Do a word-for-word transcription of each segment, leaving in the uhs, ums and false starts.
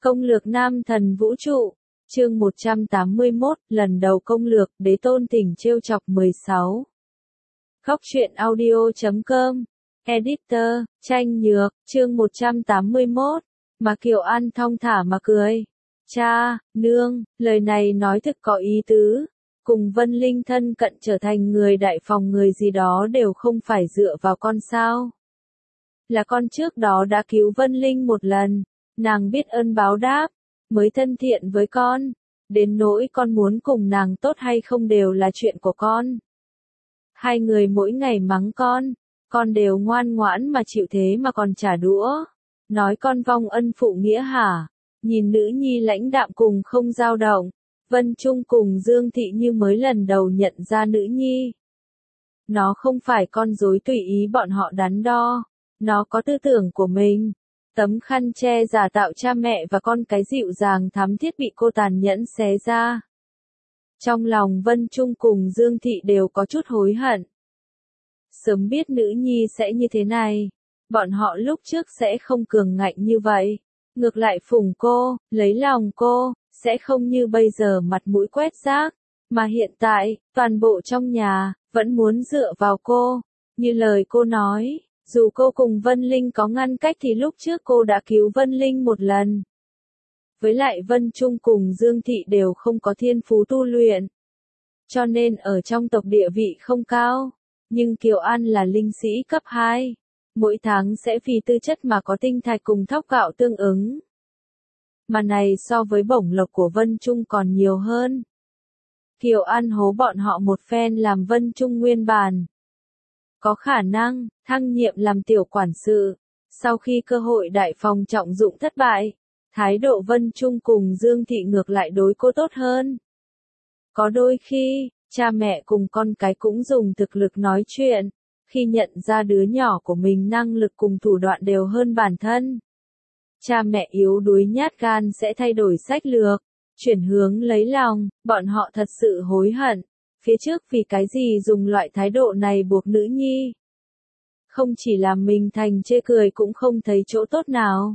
Công lược nam thần vũ trụ, chương một trăm tám mươi mốt, lần đầu công lược, đế tôn tình trêu chọc mười sáu. Góc truyện audio chấm com, editor, Tranh Nhược, chương một trăm tám mươi mốt, mà Kiều An thong thả mà cười. Cha, nương, lời này nói thực có ý tứ. Cùng Vân Linh thân cận trở thành người đại phòng người gì đó đều không phải dựa vào con sao. Là con trước đó đã cứu Vân Linh một lần, nàng biết ơn báo đáp, mới thân thiện với con. Đến nỗi con muốn cùng nàng tốt hay không đều là chuyện của con. Hai người mỗi ngày mắng con, con đều ngoan ngoãn mà chịu thế mà còn trả đũa. Nói con vong ân phụ nghĩa hả? Nhìn nữ nhi lãnh đạm cùng không dao động. Vân Trung cùng Dương Thị như mới lần đầu nhận ra nữ nhi. Nó không phải con rối tùy ý bọn họ đắn đo. Nó có tư tưởng của mình. Tấm khăn che giả tạo cha mẹ và con cái dịu dàng thắm thiết bị cô tàn nhẫn xé ra. Trong lòng Vân Trung cùng Dương Thị đều có chút hối hận. Sớm biết nữ nhi sẽ như thế này. Bọn họ lúc trước sẽ không cường ngạnh như vậy. Ngược lại phụng cô, lấy lòng cô, sẽ không như bây giờ mặt mũi quét rác. Mà hiện tại, toàn bộ trong nhà, vẫn muốn dựa vào cô. Như lời cô nói, dù cô cùng Vân Linh có ngăn cách thì lúc trước cô đã cứu Vân Linh một lần. Với lại Vân Trung cùng Dương Thị đều không có thiên phú tu luyện. Cho nên ở trong tộc địa vị không cao. Nhưng Kiều An là linh sĩ cấp hai. Mỗi tháng sẽ vì tư chất mà có tinh thạch cùng thóc gạo tương ứng. Mà này so với bổng lộc của Vân Trung còn nhiều hơn. Kiều An hố bọn họ một phen làm Vân Trung nguyên bản. Có khả năng, thăng nhiệm làm tiểu quản sự. Sau khi cơ hội đại phòng trọng dụng thất bại, thái độ Vân Trung cùng Dương Thị ngược lại đối cô tốt hơn. Có đôi khi, cha mẹ cùng con cái cũng dùng thực lực nói chuyện. Khi nhận ra đứa nhỏ của mình năng lực cùng thủ đoạn đều hơn bản thân. Cha mẹ yếu đuối nhát gan sẽ thay đổi sách lược, chuyển hướng lấy lòng, bọn họ thật sự hối hận. Phía trước vì cái gì dùng loại thái độ này buộc nữ nhi. Không chỉ làm mình thành chê cười cũng không thấy chỗ tốt nào.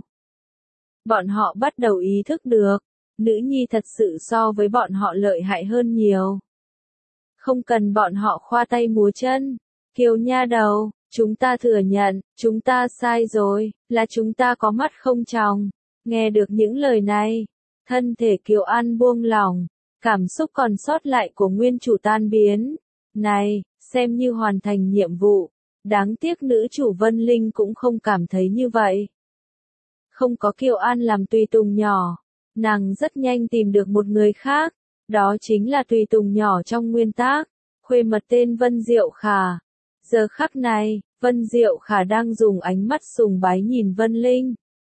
Bọn họ bắt đầu ý thức được, nữ nhi thật sự so với bọn họ lợi hại hơn nhiều. Không cần bọn họ khoa tay múa chân. Kiều nha đầu, chúng ta thừa nhận, chúng ta sai rồi, là chúng ta có mắt không tròng. Nghe được những lời này, thân thể Kiều An buông lỏng, cảm xúc còn sót lại của nguyên chủ tan biến. Này, xem như hoàn thành nhiệm vụ, đáng tiếc nữ chủ Vân Linh cũng không cảm thấy như vậy. Không có Kiều An làm tùy tùng nhỏ, nàng rất nhanh tìm được một người khác, đó chính là tùy tùng nhỏ trong nguyên tác, khuê mật tên Vân Diệu Khả. Giờ khắc này, Vân Diệu Khả đang dùng ánh mắt sùng bái nhìn Vân Linh.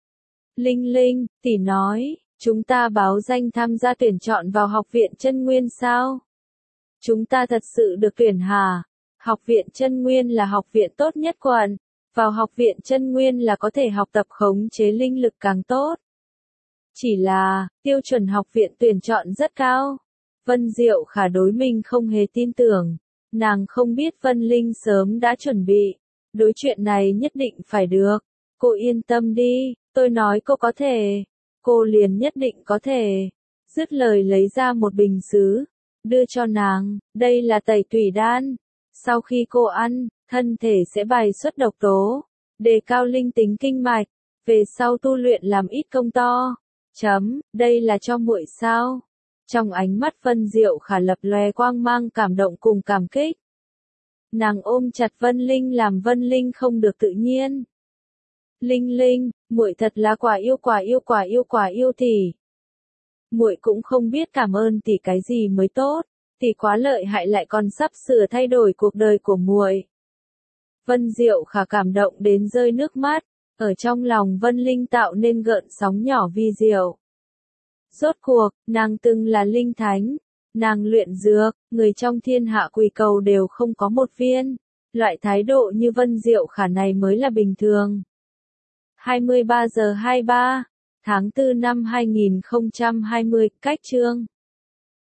Linh Linh, tỷ nói, chúng ta báo danh tham gia tuyển chọn vào học viện Chân Nguyên sao? Chúng ta thật sự được tuyển hả? Học viện Chân Nguyên là học viện tốt nhất quận. Vào học viện Chân Nguyên là có thể học tập khống chế linh lực càng tốt. Chỉ là, tiêu chuẩn học viện tuyển chọn rất cao. Vân Diệu Khả đối mình không hề tin tưởng. Nàng không biết Vân Linh sớm đã chuẩn bị. Đối chuyện này nhất định phải được. Cô yên tâm đi, tôi nói cô có thể. Cô liền nhất định có thể. Dứt lời lấy ra một bình sứ. Đưa cho nàng, đây là tẩy tủy đan. Sau khi cô ăn, thân thể sẽ bài xuất độc tố. Đề cao linh tính kinh mạch. Về sau tu luyện làm ít công to. Chấm, đây là cho muội sao? Trong ánh mắt Vân Diệu Khả lập lòe quang mang cảm động cùng cảm kích. Nàng ôm chặt Vân Linh làm Vân Linh không được tự nhiên. Linh Linh, muội thật là quả yêu quả yêu quả yêu quả yêu tỷ. Muội cũng không biết cảm ơn tỷ cái gì mới tốt, tỷ quá lợi hại lại còn sắp sửa thay đổi cuộc đời của muội. Vân Diệu Khả cảm động đến rơi nước mắt, ở trong lòng Vân Linh tạo nên gợn sóng nhỏ vi diệu. Rốt cuộc, nàng từng là linh thánh, nàng luyện dược, người trong thiên hạ quỳ cầu đều không có một viên. Loại thái độ như Vân Diệu Khả này mới là bình thường. hai mươi ba giờ hai mươi ba, tháng tư năm hai nghìn không trăm hai mươi, cách chương.